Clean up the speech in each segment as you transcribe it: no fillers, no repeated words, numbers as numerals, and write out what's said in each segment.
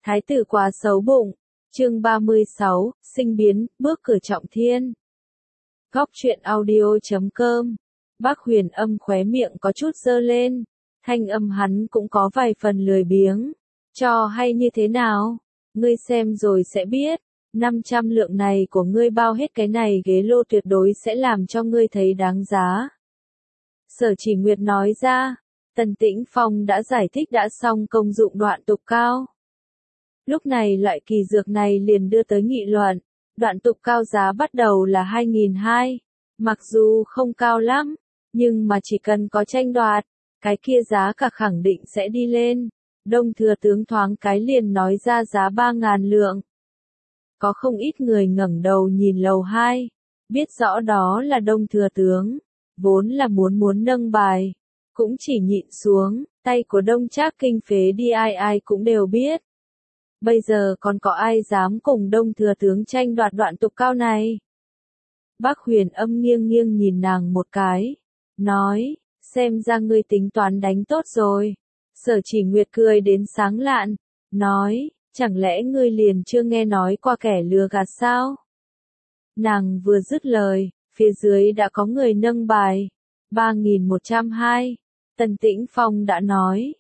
Thái tử quá xấu bụng. Chương 36, sinh biến, bước cửa trọng thiên. Góc truyện audio.com. Bác Huyền Âm khóe miệng có chút giơ lên, thanh âm hắn cũng có vài phần lười biếng. Cho hay như thế nào? Ngươi xem rồi sẽ biết. 500 lượng này của ngươi bao hết cái này ghế lô tuyệt đối sẽ làm cho ngươi thấy đáng giá. Sở Chỉ Nguyệt nói ra. Tần Tĩnh Phong đã giải thích đã xong công dụng đoạn tục cao. Lúc này loại kỳ dược này liền đưa tới nghị luận. Đoạn tục cao giá bắt đầu là 2.200, mặc dù không cao lắm, nhưng mà chỉ cần có tranh đoạt, cái kia giá cả khẳng định sẽ đi lên. Đông Thừa Tướng thoáng cái liền nói ra giá 3.000 lượng. Có không ít người ngẩng đầu nhìn lầu 2, biết rõ đó là Đông Thừa Tướng, vốn là muốn nâng bài, cũng chỉ nhịn xuống, tay của Đông Trác kinh phế đi ai cũng đều biết. Bây giờ còn có ai dám cùng Đông Thừa Tướng tranh đoạt đoạn tục cao này? Bác Huyền Âm nghiêng nhìn nàng một cái, nói, xem ra ngươi tính toán đánh tốt rồi. Sở Chỉ Nguyệt cười đến sáng lạn, nói, chẳng lẽ ngươi liền chưa nghe nói qua kẻ lừa gạt sao? Nàng vừa dứt lời, phía dưới đã có người nâng bài, 3.120, Tần Tĩnh Phong đã nói,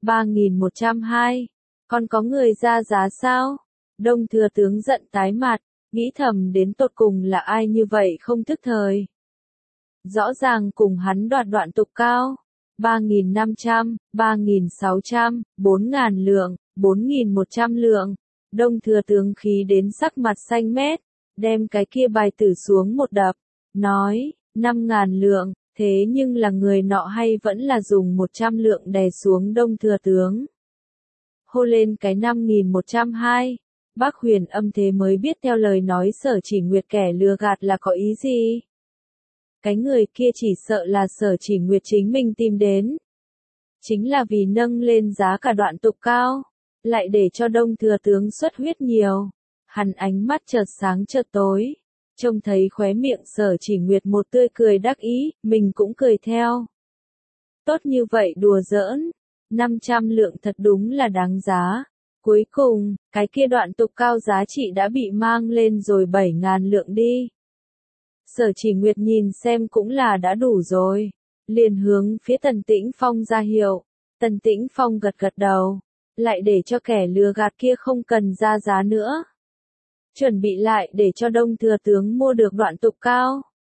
3.120. Còn có người ra giá sao? Đông Thừa Tướng giận tái mặt, nghĩ thầm đến tột cùng là ai như vậy không thức thời. Rõ ràng cùng hắn đoạt đoạn tục cao. 3.500, 3.600, 4.000 lượng, 4.100 lượng. Đông Thừa Tướng khí đến sắc mặt xanh mét, đem cái kia bài tử xuống một đập, nói, 5.000 lượng, thế nhưng là người nọ hay vẫn là dùng 100 lượng đè xuống Đông Thừa Tướng. Hô lên cái 5.120, bác Huyền Âm thế mới biết theo lời nói Sở Chỉ Nguyệt kẻ lừa gạt là có ý gì. Cái người kia chỉ sợ là Sở Chỉ Nguyệt chính mình tìm đến. Chính là vì nâng lên giá cả đoạn tục cao, lại để cho Đông Thừa Tướng xuất huyết nhiều. Hắn ánh mắt chợt sáng chợt tối, trông thấy khóe miệng Sở Chỉ Nguyệt một tươi cười đắc ý, mình cũng cười theo. Tốt như vậy đùa giỡn. 500 lượng thật đúng là đáng giá. Cuối cùng, cái kia đoạn tục cao giá trị đã bị mang lên rồi 7.000 lượng đi. Sở Chỉ Nguyệt nhìn xem cũng là đã đủ rồi. Liền hướng phía Tần Tĩnh Phong ra hiệu. Tần Tĩnh Phong gật đầu. Lại để cho kẻ lừa gạt kia không cần ra giá nữa. Chuẩn bị lại để cho Đông Thừa Tướng mua được đoạn tục cao.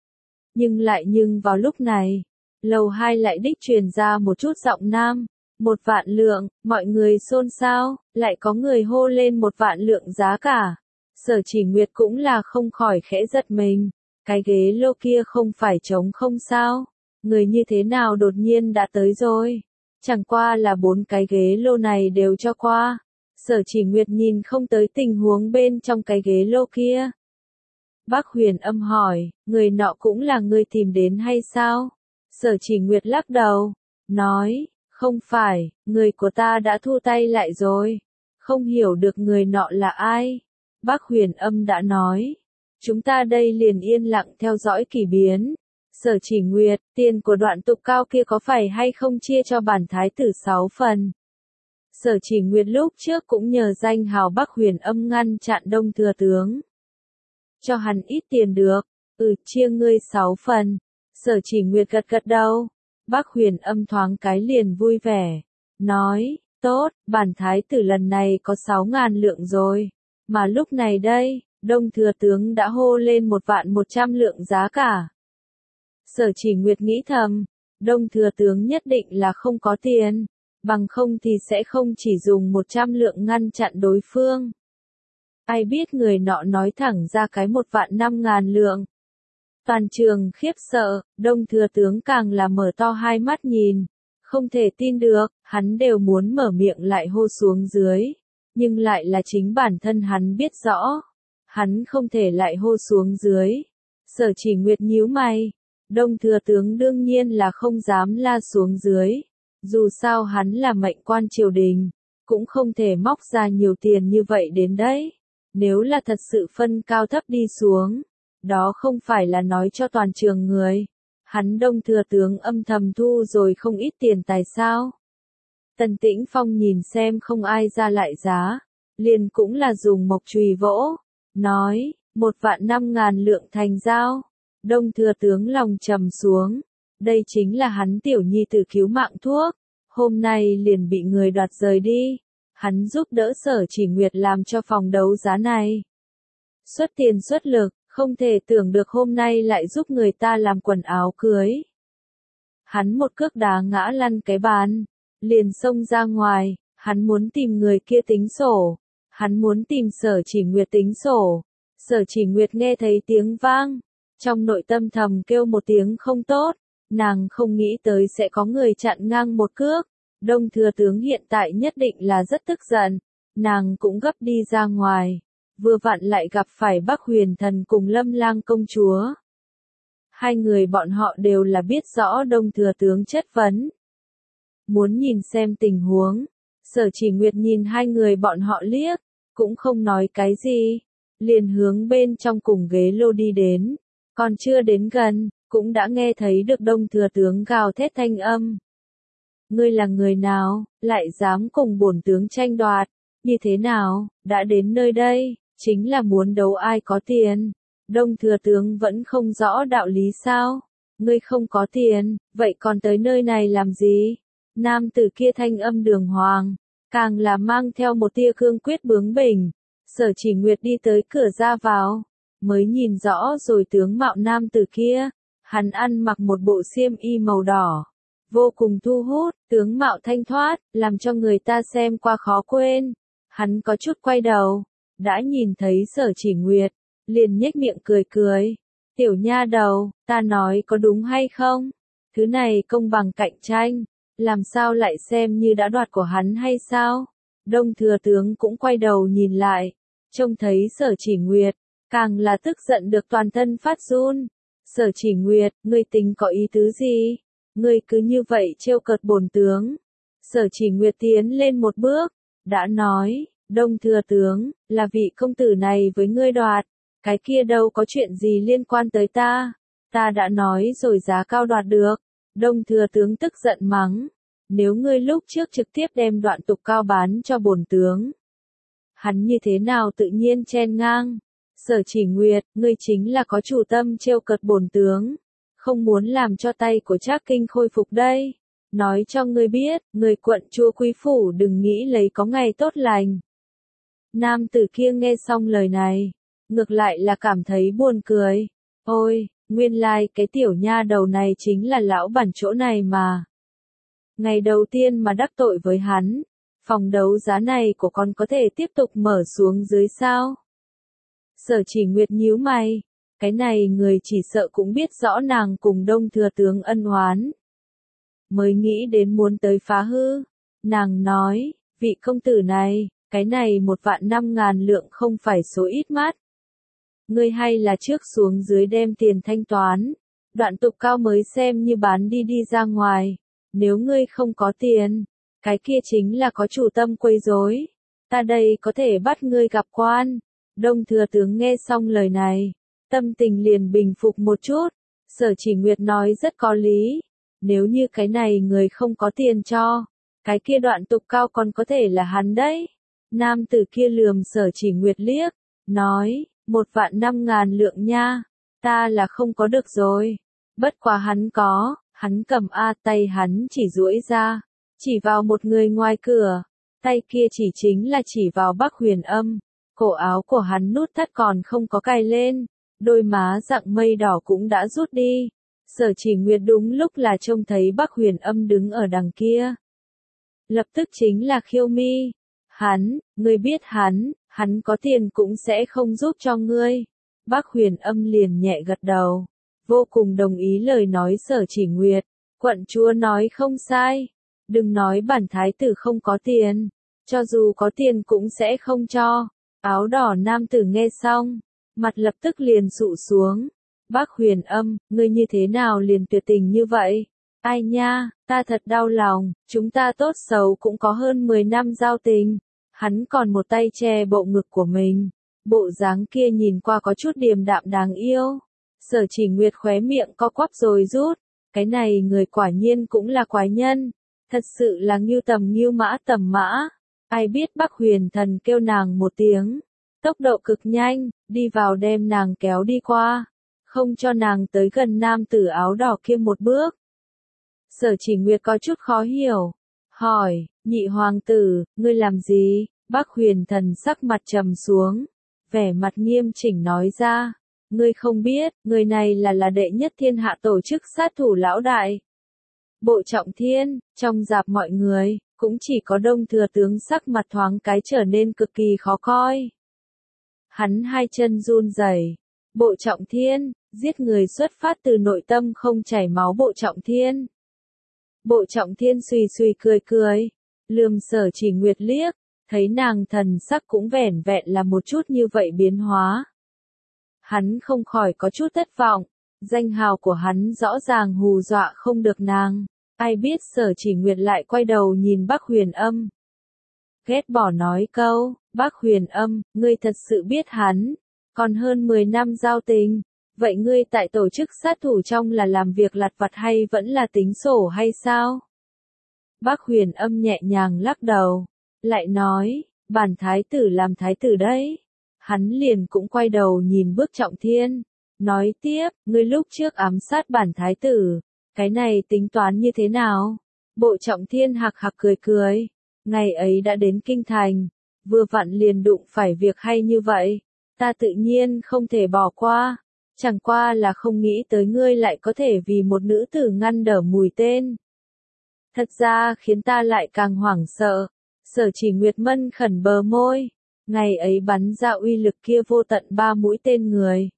Nhưng vào lúc này, lầu 2 lại đích truyền ra một chút giọng nam. 1.000 lượng, mọi người xôn xao, lại có người hô lên 1.000 lượng giá cả. Sở Chỉ Nguyệt cũng là không khỏi khẽ giật mình, cái ghế lô kia không phải trống không sao, người như thế nào đột nhiên đã tới rồi, chẳng qua là 4 cái ghế lô này đều cho qua. Sở Chỉ Nguyệt nhìn không tới tình huống bên trong cái ghế lô kia. Bác Huyền Âm hỏi, người nọ cũng là người tìm đến hay sao? Sở Chỉ Nguyệt lắc đầu, nói, không phải, người của ta đã thu tay lại rồi. Không hiểu được người nọ là ai. Bác Huyền Âm đã nói. Chúng ta đây liền yên lặng theo dõi kỳ biến. Sở Chỉ Nguyệt, tiền của đoạn tục cao kia có phải hay không chia cho bản thái tử 6 phần? Sở Chỉ Nguyệt lúc trước cũng nhờ danh hào Bác Huyền Âm ngăn chặn Đông Thừa Tướng. Cho hắn ít tiền được. Chia ngươi 6 phần. Sở Chỉ Nguyệt gật đầu. Bác Huyền Âm thoáng cái liền vui vẻ, nói, tốt, bản thái tử lần này có 6.000 lượng rồi, mà lúc này đây, Đông Thừa Tướng đã hô lên 1.100 lượng giá cả. Sở Chỉ Nguyệt nghĩ thầm, Đông Thừa Tướng nhất định là không có tiền, bằng không thì sẽ không chỉ dùng 100 lượng ngăn chặn đối phương. Ai biết người nọ nói thẳng ra cái 1.500.000 lượng. Toàn trường khiếp sợ, Đông Thừa Tướng càng là mở to hai mắt nhìn, không thể tin được, hắn đều muốn mở miệng lại hô xuống dưới, nhưng lại là chính bản thân hắn biết rõ, hắn không thể lại hô xuống dưới. Sở Chỉ Nguyệt nhíu mày, Đông Thừa Tướng đương nhiên là không dám la xuống dưới, dù sao hắn là mệnh quan triều đình, cũng không thể móc ra nhiều tiền như vậy đến đấy, nếu là thật sự phân cao thấp đi xuống. Đó không phải là nói cho toàn trường người. Hắn Đông Thừa Tướng âm thầm thu rồi không ít tiền tài sao. Tần Tĩnh Phong nhìn xem không ai ra lại giá. liền cũng là dùng mộc chùy vỗ, nói, 1.500.000 lượng thành giao. Đông thừa tướng lòng trầm xuống, đây chính là hắn tiểu nhi tử cứu mạng thuốc, hôm nay liền bị người đoạt rời đi, hắn giúp đỡ Sở Chỉ Nguyệt làm cho phòng đấu giá này. Xuất tiền xuất lực, không thể tưởng được hôm nay lại giúp người ta làm quần áo cưới. Hắn một cước đá ngã lăn cái bàn, liền xông ra ngoài, hắn muốn tìm người kia tính sổ, hắn muốn tìm Sở Chỉ Nguyệt tính sổ. Sở Chỉ Nguyệt nghe thấy tiếng vang, trong nội tâm thầm kêu một tiếng không tốt, nàng không nghĩ tới sẽ có người chặn ngang một cước. Đông thừa tướng hiện tại nhất định là rất tức giận, nàng cũng gấp đi ra ngoài, vừa vặn lại gặp phải Bắc Huyền Thần cùng Lâm Lang công chúa. Hai người bọn họ đều là biết rõ Đông thừa tướng chất vấn. Muốn nhìn xem tình huống, Sở Chỉ Nguyệt nhìn hai người bọn họ liếc, cũng không nói cái gì, liền hướng bên trong cùng ghế lô đi đến, còn chưa đến gần, cũng đã nghe thấy được Đông thừa tướng gào thét thanh âm. Ngươi là người nào, lại dám cùng bổn tướng tranh đoạt, như thế nào, đã đến nơi đây, chính là muốn đấu ai có tiền. Đông thừa tướng vẫn không rõ đạo lý sao, ngươi không có tiền, vậy còn tới nơi này làm gì? Nam tử kia thanh âm đường hoàng, càng là mang theo một tia cương quyết bướng bỉnh. Sở Chỉ Nguyệt đi tới cửa ra vào, mới nhìn rõ rồi tướng mạo nam tử kia, hắn ăn mặc một bộ xiêm y màu đỏ, vô cùng thu hút, tướng mạo thanh thoát, làm cho người ta xem qua khó quên. Hắn có chút quay đầu, đã nhìn thấy Sở Chỉ Nguyệt, liền nhếch miệng cười cười. Tiểu nha đầu, ta nói có đúng hay không? Thứ này công bằng cạnh tranh, làm sao lại xem như đã đoạt của hắn hay sao? Đông thừa tướng cũng quay đầu nhìn lại, trông thấy Sở Chỉ Nguyệt, càng là tức giận được toàn thân phát run. Sở Chỉ Nguyệt, ngươi tính có ý tứ gì? Ngươi cứ như vậy trêu cợt bổn tướng. Sở Chỉ Nguyệt tiến lên một bước, đã nói, Đông thừa tướng, là vị công tử này với ngươi đoạt, cái kia đâu có chuyện gì liên quan tới ta. Ta đã nói rồi giá cao đoạt được. Đông thừa tướng tức giận mắng, nếu ngươi lúc trước trực tiếp đem đoạn tục cao bán cho bổn tướng, hắn như thế nào tự nhiên chen ngang. Sở Chỉ Nguyệt, ngươi chính là có chủ tâm trêu cợt bổn tướng, không muốn làm cho tay của Trác Kinh khôi phục đây. Nói cho ngươi biết, người quận chúa quý phủ đừng nghĩ lấy có ngày tốt lành. Nam tử kia nghe xong lời này, ngược lại là cảm thấy buồn cười. Ôi, nguyên lai cái tiểu nha đầu này chính là lão bản chỗ này mà. Ngày đầu tiên mà đắc tội với hắn, phòng đấu giá này của con có thể tiếp tục mở xuống dưới sao? Sở Chỉ Nguyệt nhíu mày, cái này người chỉ sợ cũng biết rõ nàng cùng Đông thừa tướng ân oán, mới nghĩ đến muốn tới phá hư. Nàng nói, vị công tử này, cái này 1.500.000 lượng không phải số ít mắt. Ngươi hay là trước xuống dưới đem tiền thanh toán, đoạn tục cao mới xem như bán đi ra ngoài. Nếu ngươi không có tiền, cái kia chính là có chủ tâm quấy rối. Ta đây có thể bắt ngươi gặp quan. Đông thừa tướng nghe xong lời này, tâm tình liền bình phục một chút. Sở Chỉ Nguyệt nói rất có lý. Nếu như cái này người không có tiền cho, cái kia đoạn tục cao còn có thể là hắn đấy. Nam tử kia lườm Sở Chỉ Nguyệt liếc, nói, 1.500.000 lượng nha, ta là không có được rồi. Bất quá hắn có, hắn cầm tay hắn chỉ duỗi ra, chỉ vào một người ngoài cửa, tay kia chỉ chính là chỉ vào Bắc Huyền Âm. Cổ áo của hắn nút thắt còn không có cài lên, đôi má dạng mây đỏ cũng đã rút đi. Sở Chỉ Nguyệt đúng lúc là trông thấy Bắc Huyền Âm đứng ở đằng kia. Lập tức chính là khiêu mi. Ngươi biết hắn có tiền cũng sẽ không giúp cho ngươi. Bắc Huyền Âm liền nhẹ gật đầu, vô cùng đồng ý lời nói Sở Chỉ Nguyệt. Quận chúa nói không sai, đừng nói bản thái tử không có tiền, cho dù có tiền cũng sẽ không cho. Áo đỏ nam tử nghe xong, mặt lập tức liền sụ xuống. Bắc Huyền Âm, ngươi như thế nào liền tuyệt tình như vậy? Ai nha, ta thật đau lòng, chúng ta tốt xấu cũng có hơn 10 năm giao tình. Hắn còn một tay che bộ ngực của mình, bộ dáng kia nhìn qua có chút điềm đạm đáng yêu. Sở Chỉ Nguyệt khóe miệng co quắp rồi rút, cái này người quả nhiên cũng là quái nhân, thật sự là ngưu tầm ngưu mã tầm mã. Ai biết Bắc Huyền Thần kêu nàng một tiếng, tốc độ cực nhanh, đi vào đem nàng kéo đi qua, không cho nàng tới gần nam tử áo đỏ kia một bước. Sở Chỉ Nguyệt có chút khó hiểu, hỏi, nhị hoàng tử, ngươi làm gì? Bắc Huyền Thần sắc mặt trầm xuống, vẻ mặt nghiêm chỉnh nói ra, ngươi không biết, người này là đệ nhất thiên hạ tổ chức sát thủ lão đại. Bộ Trọng Thiên, trong dạp mọi người, cũng chỉ có Đông Thừa tướng sắc mặt thoáng cái trở nên cực kỳ khó coi. Hắn hai chân run rẩy. Bộ Trọng Thiên, giết người xuất phát từ nội tâm không chảy máu Bộ Trọng Thiên. Bộ Trọng Thiên xùy xùy cười cười, lườm Sở Chỉ Nguyệt liếc, thấy nàng thần sắc cũng vẻn vẹn là một chút như vậy biến hóa. Hắn không khỏi có chút thất vọng, danh hào của hắn rõ ràng hù dọa không được nàng, ai biết Sở Chỉ Nguyệt lại quay đầu nhìn Bắc Huyền Âm. Ghét bỏ nói câu, Bắc Huyền Âm, ngươi thật sự biết hắn, còn hơn 10 năm giao tình, vậy ngươi tại tổ chức sát thủ trong là làm việc lặt vặt hay vẫn là tính sổ hay sao? Bắc Huyền Âm nhẹ nhàng lắc đầu, lại nói, bản thái tử làm thái tử đấy. Hắn liền cũng quay đầu nhìn Bước Trọng Thiên, nói tiếp, ngươi lúc trước ám sát bản thái tử, cái này tính toán như thế nào? Bộ Trọng Thiên hạc hạc cười cười, ngày ấy đã đến kinh thành, vừa vặn liền đụng phải việc hay như vậy, ta tự nhiên không thể bỏ qua, chẳng qua là không nghĩ tới ngươi lại có thể vì một nữ tử ngăn đỡ mũi tên. Thật ra khiến ta lại càng hoảng sợ. Sở Chỉ Nguyệt mân khẩn bờ môi, ngày ấy bắn ra uy lực kia vô tận 3 mũi tên người.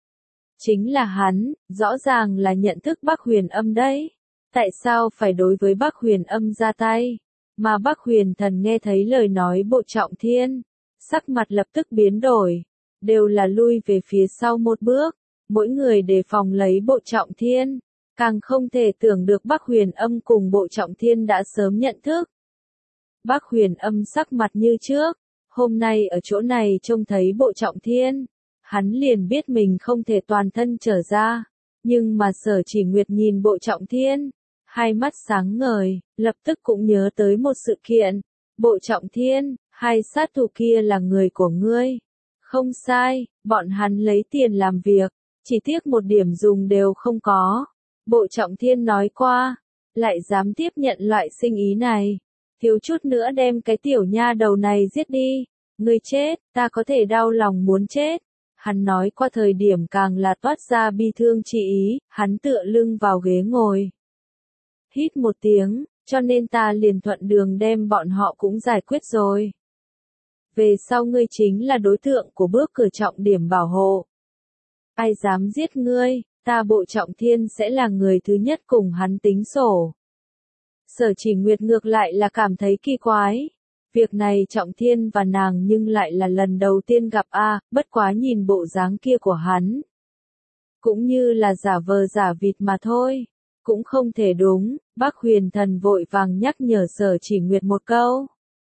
Chính là hắn, rõ ràng là nhận thức Bắc Huyền Âm đấy. Tại sao phải đối với Bắc Huyền Âm ra tay? Mà Bắc Huyền Thần nghe thấy lời nói Bộ Trọng Thiên, sắc mặt lập tức biến đổi, đều là lui về phía sau một bước, mỗi người đề phòng lấy Bộ Trọng Thiên, càng không thể tưởng được Bắc Huyền Âm cùng Bộ Trọng Thiên đã sớm nhận thức. Bắc Huyền Âm sắc mặt như trước, hôm nay ở chỗ này trông thấy Bộ Trọng Thiên, hắn liền biết mình không thể toàn thân trở ra, nhưng mà Sở Chỉ Nguyệt nhìn Bộ Trọng Thiên, hai mắt sáng ngời, lập tức cũng nhớ tới một sự kiện. Bộ Trọng Thiên, hai sát thủ kia là người của ngươi. Không sai, bọn hắn lấy tiền làm việc, chỉ tiếc một điểm dùng đều không có. Bộ Trọng Thiên nói qua, lại dám tiếp nhận loại sinh ý này. Thiếu chút nữa đem cái tiểu nha đầu này giết đi. Ngươi chết, ta có thể đau lòng muốn chết. Hắn nói qua thời điểm càng là toát ra bi thương chi ý, hắn tựa lưng vào ghế ngồi. Hít một tiếng, cho nên ta liền thuận đường đem bọn họ cũng giải quyết rồi. Về sau ngươi chính là đối tượng của bước cửa trọng điểm bảo hộ. Ai dám giết ngươi, ta Bộ Trọng Thiên sẽ là người thứ nhất cùng hắn tính sổ. Sở Chỉ Nguyệt ngược lại là cảm thấy kỳ quái. Việc này Trọng Thiên và nàng nhưng lại là lần đầu tiên gặp bất quá nhìn bộ dáng kia của hắn. Cũng như là giả vờ giả vịt mà thôi. Cũng không thể đúng, Bắc Huyền Thần vội vàng nhắc nhở Sở Chỉ Nguyệt một câu.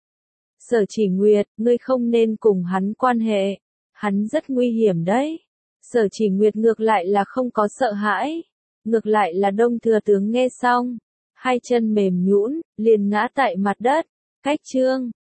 Sở Chỉ Nguyệt, ngươi không nên cùng hắn quan hệ. Hắn rất nguy hiểm đấy. Sở Chỉ Nguyệt ngược lại là không có sợ hãi. Ngược lại là Đông Thừa tướng nghe xong. Hai chân mềm nhũn, liền ngã tại mặt đất. Cách chương